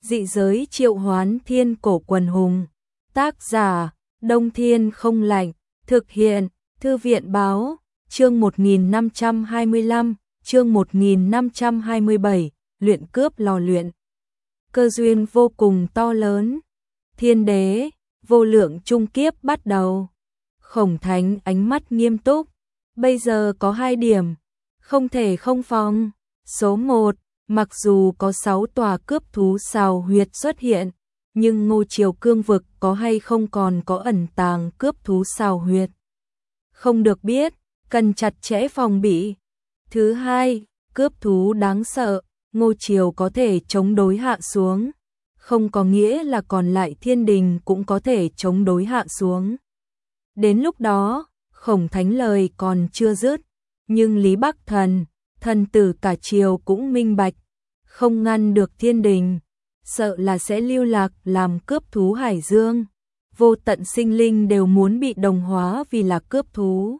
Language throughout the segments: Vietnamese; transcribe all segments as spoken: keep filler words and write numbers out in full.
Dị giới triệu hoán thiên cổ quần hùng. Tác giả, Đông Thiên Không Lạnh. Thực hiện, Thư viện Báo. Chương một nghìn năm trăm hai mươi lăm, chương một nghìn năm trăm hai mươi bảy, luyện cướp lò luyện. Cơ duyên vô cùng to lớn. Thiên đế, vô lượng trung kiếp bắt đầu. Khổng Thánh ánh mắt nghiêm túc. Bây giờ có hai điểm, không thể không phòng. Số một, mặc dù có sáu tòa cướp thú xào huyệt xuất hiện, nhưng Ngô Triều cương vực có hay không còn có ẩn tàng cướp thú xào huyệt. Không được biết, cần chặt chẽ phòng bị. Thứ hai, cướp thú đáng sợ, Ngô Triều có thể chống đối hạ xuống, không có nghĩa là còn lại thiên đình cũng có thể chống đối hạ xuống. Đến lúc đó, Khổng Thánh lời còn chưa dứt, nhưng Lý Bắc Thần, thần tử cả triều cũng minh bạch, không ngăn được thiên đình, sợ là sẽ lưu lạc làm cướp thú hải dương. Vô tận sinh linh đều muốn bị đồng hóa vì là cướp thú.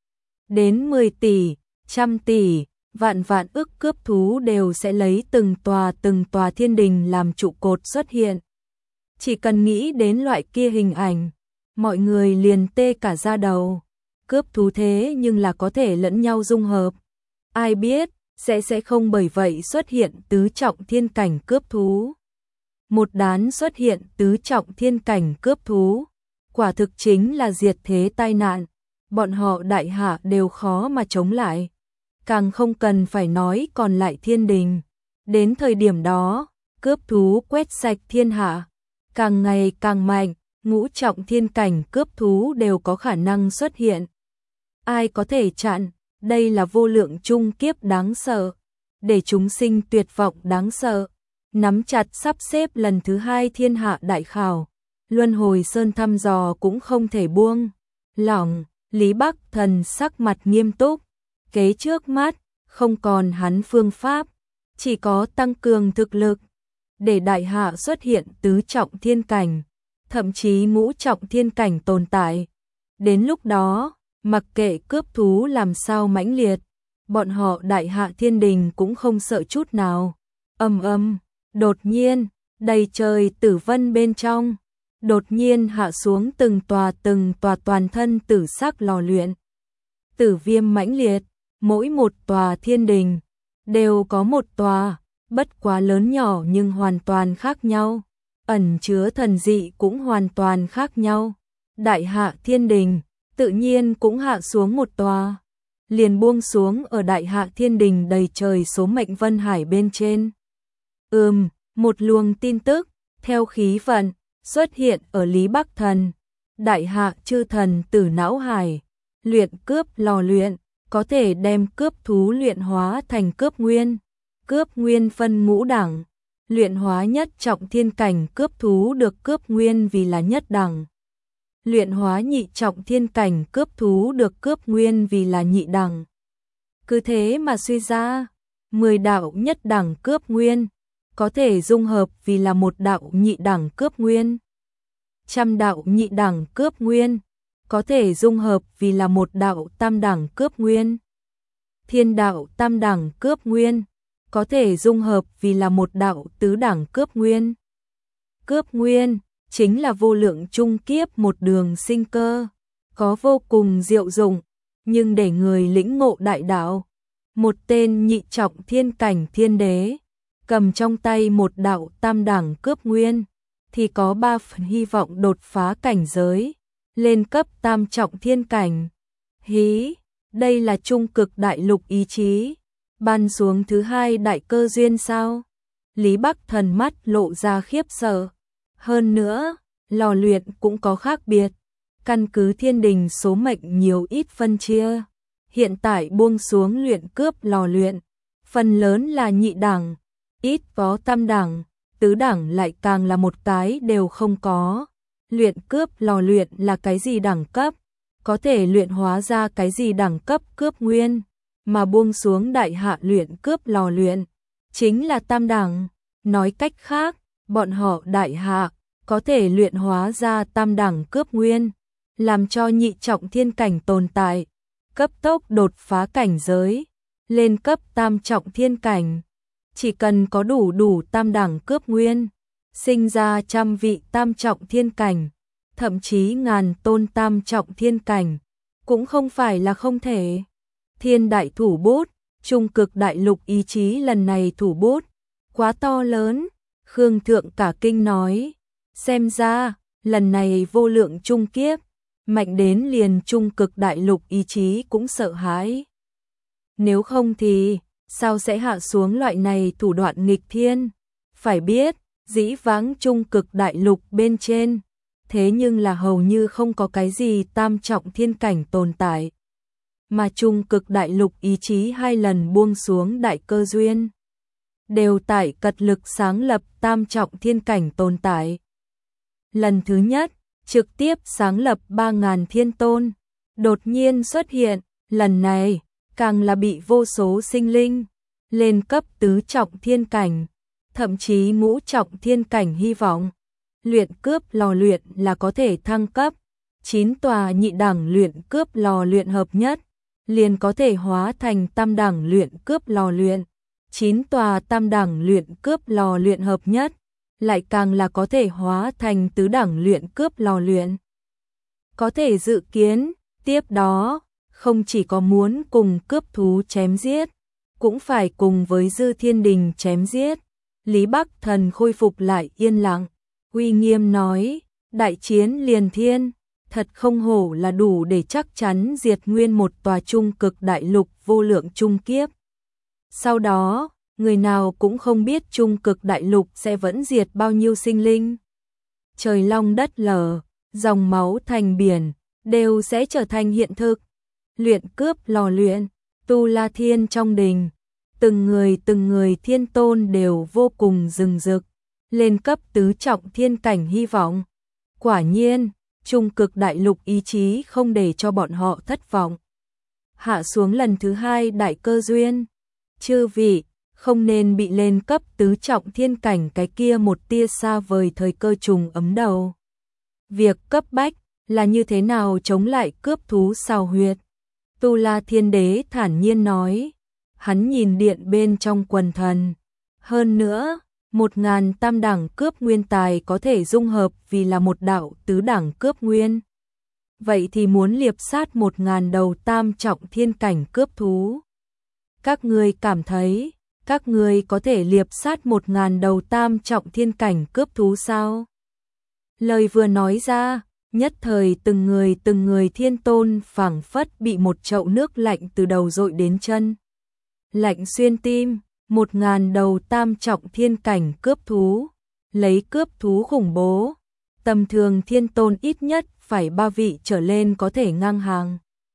Đến mười tỷ, trăm tỷ, vạn vạn ức cướp thú đều sẽ lấy từng tòa từng tòa thiên đình làm trụ cột xuất hiện. Chỉ cần nghĩ đến loại kia hình ảnh, mọi người liền tê cả da đầu. Cướp thú thế nhưng là có thể lẫn nhau dung hợp. Ai biết, sẽ sẽ không bởi vậy xuất hiện tứ trọng thiên cảnh cướp thú. Một đán xuất hiện tứ trọng thiên cảnh cướp thú, quả thực chính là diệt thế tai nạn. Bọn họ đại hạ đều khó mà chống lại. Càng không cần phải nói còn lại thiên đình. Đến thời điểm đó, cướp thú quét sạch thiên hạ, càng ngày càng mạnh, ngũ trọng thiên cảnh cướp thú đều có khả năng xuất hiện. Ai có thể chặn, đây là vô lượng trung kiếp đáng sợ, để chúng sinh tuyệt vọng đáng sợ. Nắm chặt sắp xếp lần thứ hai thiên hạ đại khảo, luân hồi sơn thăm dò cũng không thể buông lỏng. Lý Bắc Thần sắc mặt nghiêm túc, kế trước mắt, không còn hắn phương pháp, chỉ có tăng cường thực lực, để đại hạ xuất hiện tứ trọng thiên cảnh, thậm chí ngũ trọng thiên cảnh tồn tại. Đến lúc đó, mặc kệ cướp thú làm sao mãnh liệt, bọn họ đại hạ thiên đình cũng không sợ chút nào. Ầm ầm, đột nhiên, đầy trời tử vân bên trong, đột nhiên hạ xuống từng tòa từng tòa toàn thân tử sắc lò luyện. Tử viêm mãnh liệt, mỗi một tòa thiên đình đều có một tòa, bất quá lớn nhỏ nhưng hoàn toàn khác nhau, ẩn chứa thần dị cũng hoàn toàn khác nhau. Đại hạ thiên đình tự nhiên cũng hạ xuống một tòa, liền buông xuống ở đại hạ thiên đình đầy trời số mệnh vân hải bên trên. Ừm, một luồng tin tức theo khí vận xuất hiện ở Lý Bắc Thần. Đại hạ chư thần tử não hải, luyện cướp lò luyện, có thể đem cướp thú luyện hóa thành cướp nguyên. Cướp nguyên phân ngũ đẳng, luyện hóa nhất trọng thiên cảnh cướp thú được cướp nguyên vì là nhất đẳng. Luyện hóa nhị trọng thiên cảnh cướp thú được cướp nguyên vì là nhị đẳng. Cứ thế mà suy ra, mười đạo nhất đẳng cướp nguyên có thể dung hợp vì là một đạo nhị đẳng cướp nguyên. Trăm đạo nhị đẳng cướp nguyên có thể dung hợp vì là một đạo tam đẳng cướp nguyên. Thiên đạo tam đẳng cướp nguyên có thể dung hợp vì là một đạo tứ đẳng cướp nguyên. Cướp nguyên chính là vô lượng trung kiếp một đường sinh cơ, có vô cùng diệu dụng, nhưng để người lĩnh ngộ đại đạo, một tên nhị trọng thiên cảnh thiên đế cầm trong tay một đạo tam đẳng cướp nguyên, thì có ba phần hy vọng đột phá cảnh giới, lên cấp tam trọng thiên cảnh. Hí, đây là trung cực đại lục ý chí, ban xuống thứ hai đại cơ duyên sao? Lý Bắc Thần mắt lộ ra khiếp sợ. Hơn nữa, lò luyện cũng có khác biệt, căn cứ thiên đình số mệnh nhiều ít phân chia. Hiện tại buông xuống luyện cướp lò luyện, phần lớn là nhị đẳng, ít có tam đẳng, tứ đẳng lại càng là một cái đều không có. Luyện cướp lò luyện là cái gì đẳng cấp, có thể luyện hóa ra cái gì đẳng cấp cướp nguyên, mà buông xuống đại hạ luyện cướp lò luyện, chính là tam đẳng. Nói cách khác, bọn họ đại hạ có thể luyện hóa ra tam đẳng cướp nguyên, làm cho nhị trọng thiên cảnh tồn tại, cấp tốc đột phá cảnh giới, lên cấp tam trọng thiên cảnh. Chỉ cần có đủ đủ tam đẳng cướp nguyên, sinh ra trăm vị tam trọng thiên cảnh, thậm chí ngàn tôn tam trọng thiên cảnh, cũng không phải là không thể. Thiên đại thủ bút, trung cực đại lục ý chí lần này thủ bút, quá to lớn, Khương Thượng cả kinh nói, xem ra, lần này vô lượng trung kiếp, mạnh đến liền trung cực đại lục ý chí cũng sợ hãi. Nếu không thì, sao sẽ hạ xuống loại này thủ đoạn nghịch thiên? Phải biết, dĩ vãng trung cực đại lục bên trên, thế nhưng là hầu như không có cái gì tam trọng thiên cảnh tồn tại. Mà trung cực đại lục ý chí hai lần buông xuống đại cơ duyên, đều tại cật lực sáng lập tam trọng thiên cảnh tồn tại. Lần thứ nhất, trực tiếp sáng lập ba ngàn thiên tôn, đột nhiên xuất hiện, lần này, càng là bị vô số sinh linh, lên cấp tứ trọng thiên cảnh, thậm chí ngũ trọng thiên cảnh hy vọng. Luyện cướp lò luyện là có thể thăng cấp, chín tòa nhị đẳng luyện cướp lò luyện hợp nhất, liền có thể hóa thành tam đẳng luyện cướp lò luyện, chín tòa tam đẳng luyện cướp lò luyện hợp nhất, lại càng là có thể hóa thành tứ đẳng luyện cướp lò luyện. Có thể dự kiến, tiếp đó, không chỉ có muốn cùng cướp thú chém giết, cũng phải cùng với Dư Thiên Đình chém giết. Lý Bắc Thần khôi phục lại yên lặng, uy nghiêm nói, đại chiến liền thiên, thật không hổ là đủ để chắc chắn diệt nguyên một tòa trung cực đại lục vô lượng trung kiếp. Sau đó, người nào cũng không biết trung cực đại lục sẽ vẫn diệt bao nhiêu sinh linh. Trời long đất lở, dòng máu thành biển, đều sẽ trở thành hiện thực. Luyện cướp lò luyện, Tu La Thiên trong đình, từng người từng người thiên tôn đều vô cùng rừng rực, lên cấp tứ trọng thiên cảnh hy vọng. Quả nhiên, trung cực đại lục ý chí không để cho bọn họ thất vọng. Hạ xuống lần thứ hai đại cơ duyên, chư vị, không nên bị lên cấp tứ trọng thiên cảnh cái kia một tia xa vời thời cơ trùng ấm đầu. Việc cấp bách là như thế nào chống lại cướp thú xào huyệt. Tu La Thiên Đế thản nhiên nói, hắn nhìn điện bên trong quần thần. Hơn nữa, một ngàn tam đẳng cướp nguyên tài có thể dung hợp vì là một đạo tứ đẳng cướp nguyên. Vậy thì muốn liệp sát một ngàn đầu tam trọng thiên cảnh cướp thú. Các ngươi cảm thấy, các ngươi có thể liệp sát một ngàn đầu tam trọng thiên cảnh cướp thú sao? Lời vừa nói ra, nhất thời từng người từng người thiên tôn phảng phất bị một chậu nước lạnh từ đầu dội đến chân. Lạnh xuyên tim, một ngàn đầu tam trọng thiên cảnh cướp thú, lấy cướp thú khủng bố, tầm thường thiên tôn ít nhất phải ba vị trở lên có thể ngang hàng.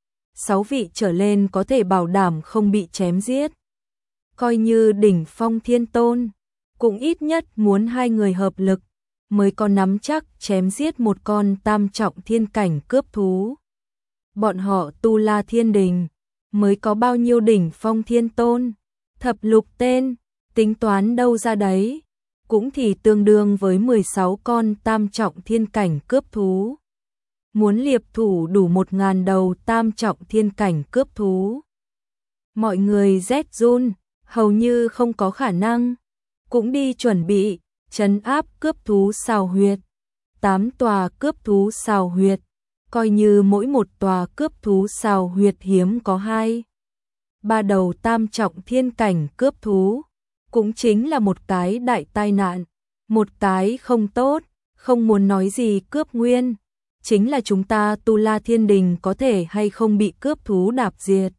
Sáu vị trở lên có thể bảo đảm không bị chém giết. Coi như đỉnh phong thiên tôn, cũng ít nhất muốn hai người hợp lực, mới có nắm chắc chém giết một con tam trọng thiên cảnh cướp thú. Bọn họ Tu La Thiên Đình, mới có bao nhiêu đỉnh phong thiên tôn, thập lục tên, tính toán đâu ra đấy, cũng thì tương đương với mười sáu con tam trọng thiên cảnh cướp thú. Muốn liệp thủ đủ một ngàn đầu tam trọng thiên cảnh cướp thú. Mọi người rét run, hầu như không có khả năng, cũng đi chuẩn bị, trấn áp cướp thú xào huyệt. Tám tòa cướp thú xào huyệt, coi như mỗi một tòa cướp thú xào huyệt hiếm có hai. Ba đầu tam trọng thiên cảnh cướp thú, cũng chính là một cái đại tai nạn, một cái không tốt, không muốn nói gì cướp nguyên, chính là chúng ta Tu La Thiên Đình có thể hay không bị cướp thú đạp diệt.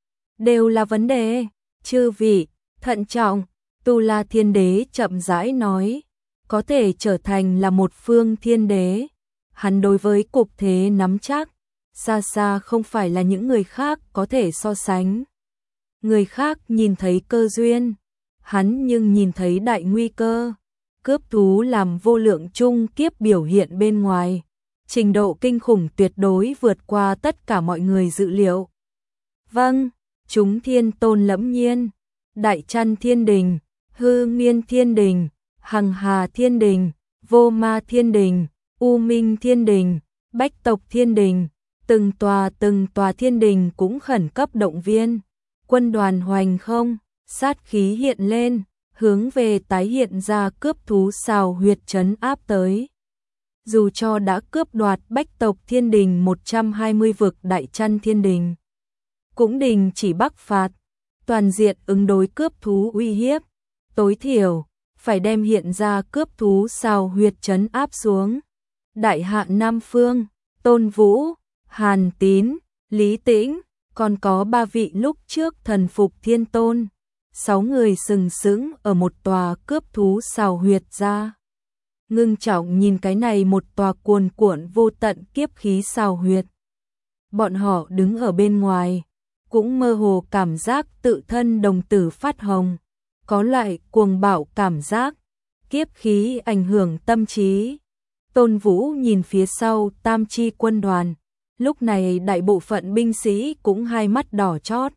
Đều là vấn đề, chư vị, thận trọng, Tu La Thiên Đế chậm rãi nói, có thể trở thành là một phương thiên đế. Hắn đối với cục thế nắm chắc, xa xa không phải là những người khác có thể so sánh. Người khác nhìn thấy cơ duyên, hắn nhưng nhìn thấy đại nguy cơ. Cướp thú làm vô lượng chung kiếp biểu hiện bên ngoài, trình độ kinh khủng tuyệt đối vượt qua tất cả mọi người dự liệu. Vâng, chúng thiên tôn lẫm nhiên, Đại Chăn Thiên Đình, Hư Miên Thiên Đình, Hằng Hà Thiên Đình, Vô Ma Thiên Đình, U Minh Thiên Đình, Bách Tộc Thiên Đình, từng tòa từng tòa thiên đình cũng khẩn cấp động viên. Quân đoàn hoành không, sát khí hiện lên, hướng về tái hiện ra cướp thú xào huyệt trấn áp tới. Dù cho đã cướp đoạt bách tộc thiên đình một trăm hai mươi vực đại chăn thiên đình, cũng đình chỉ bắc phạt, toàn diện ứng đối cướp thú uy hiếp, tối thiểu phải đem hiện ra cướp thú xào huyệt trấn áp xuống. Đại hạ Nam Phương, Tôn Vũ, Hàn Tín, Lý Tĩnh, còn có ba vị lúc trước thần phục Thiên Tôn, sáu người sừng sững ở một tòa cướp thú xào huyệt ra. Ngưng trọng nhìn cái này một tòa cuồn cuộn vô tận kiếp khí xào huyệt. Bọn họ đứng ở bên ngoài, cũng mơ hồ cảm giác tự thân đồng tử phát hồng, có loại cuồng bạo cảm giác, kiếp khí ảnh hưởng tâm trí. Tôn Vũ nhìn phía sau tam chi quân đoàn, lúc này đại bộ phận binh sĩ cũng hai mắt đỏ chót.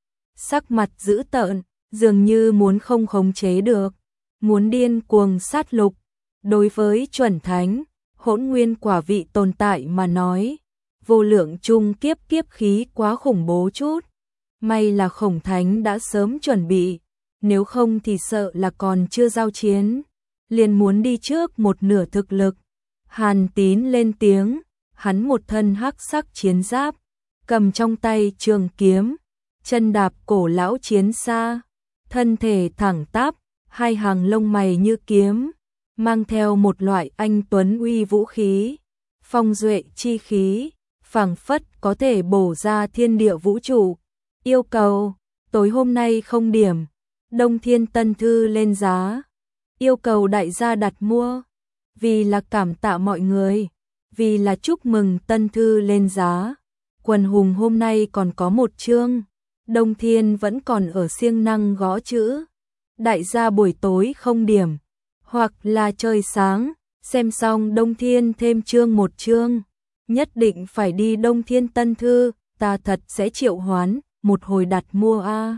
Sắc mặt dữ tợn, dường như muốn không khống chế được, muốn điên cuồng sát lục. Đối với chuẩn thánh, hỗn nguyên quả vị tồn tại mà nói, vô lượng chung kiếp kiếp khí quá khủng bố chút. May là khổng thánh đã sớm chuẩn bị, nếu không thì sợ là còn chưa giao chiến, liền muốn đi trước một nửa thực lực. Hàn Tín lên tiếng, hắn một thân hắc sắc chiến giáp, cầm trong tay trường kiếm, chân đạp cổ lão chiến xa, thân thể thẳng tắp, hai hàng lông mày như kiếm, mang theo một loại anh tuấn uy vũ khí, phong duệ chi khí, phảng phất có thể bổ ra thiên địa vũ trụ. Yêu cầu, tối hôm nay không điểm, Đông Thiên Tân Thư lên giá, yêu cầu đại gia đặt mua, vì là cảm tạ mọi người, vì là chúc mừng Tân Thư lên giá. Quần hùng hôm nay còn có một chương, Đông Thiên vẫn còn ở siêng năng gõ chữ. Đại gia buổi tối không điểm, hoặc là trời sáng, xem xong Đông Thiên thêm chương một chương, nhất định phải đi Đông Thiên Tân Thư, ta thật sẽ triệu hoán, một hồi đặt mua a.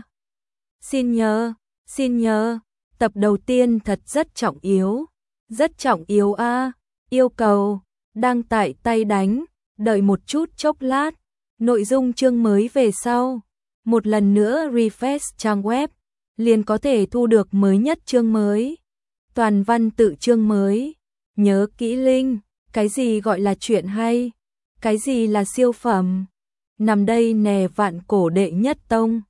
Xin nhớ, xin nhớ, tập đầu tiên thật rất trọng yếu, rất trọng yếu a, yêu cầu, đang tại tay đánh, đợi một chút chốc lát, nội dung chương mới về sau, một lần nữa refresh trang web, liền có thể thu được mới nhất chương mới, toàn văn tự chương mới, nhớ kỹ link, cái gì gọi là chuyện hay, cái gì là siêu phẩm, nằm đây nè vạn cổ đệ nhất tông.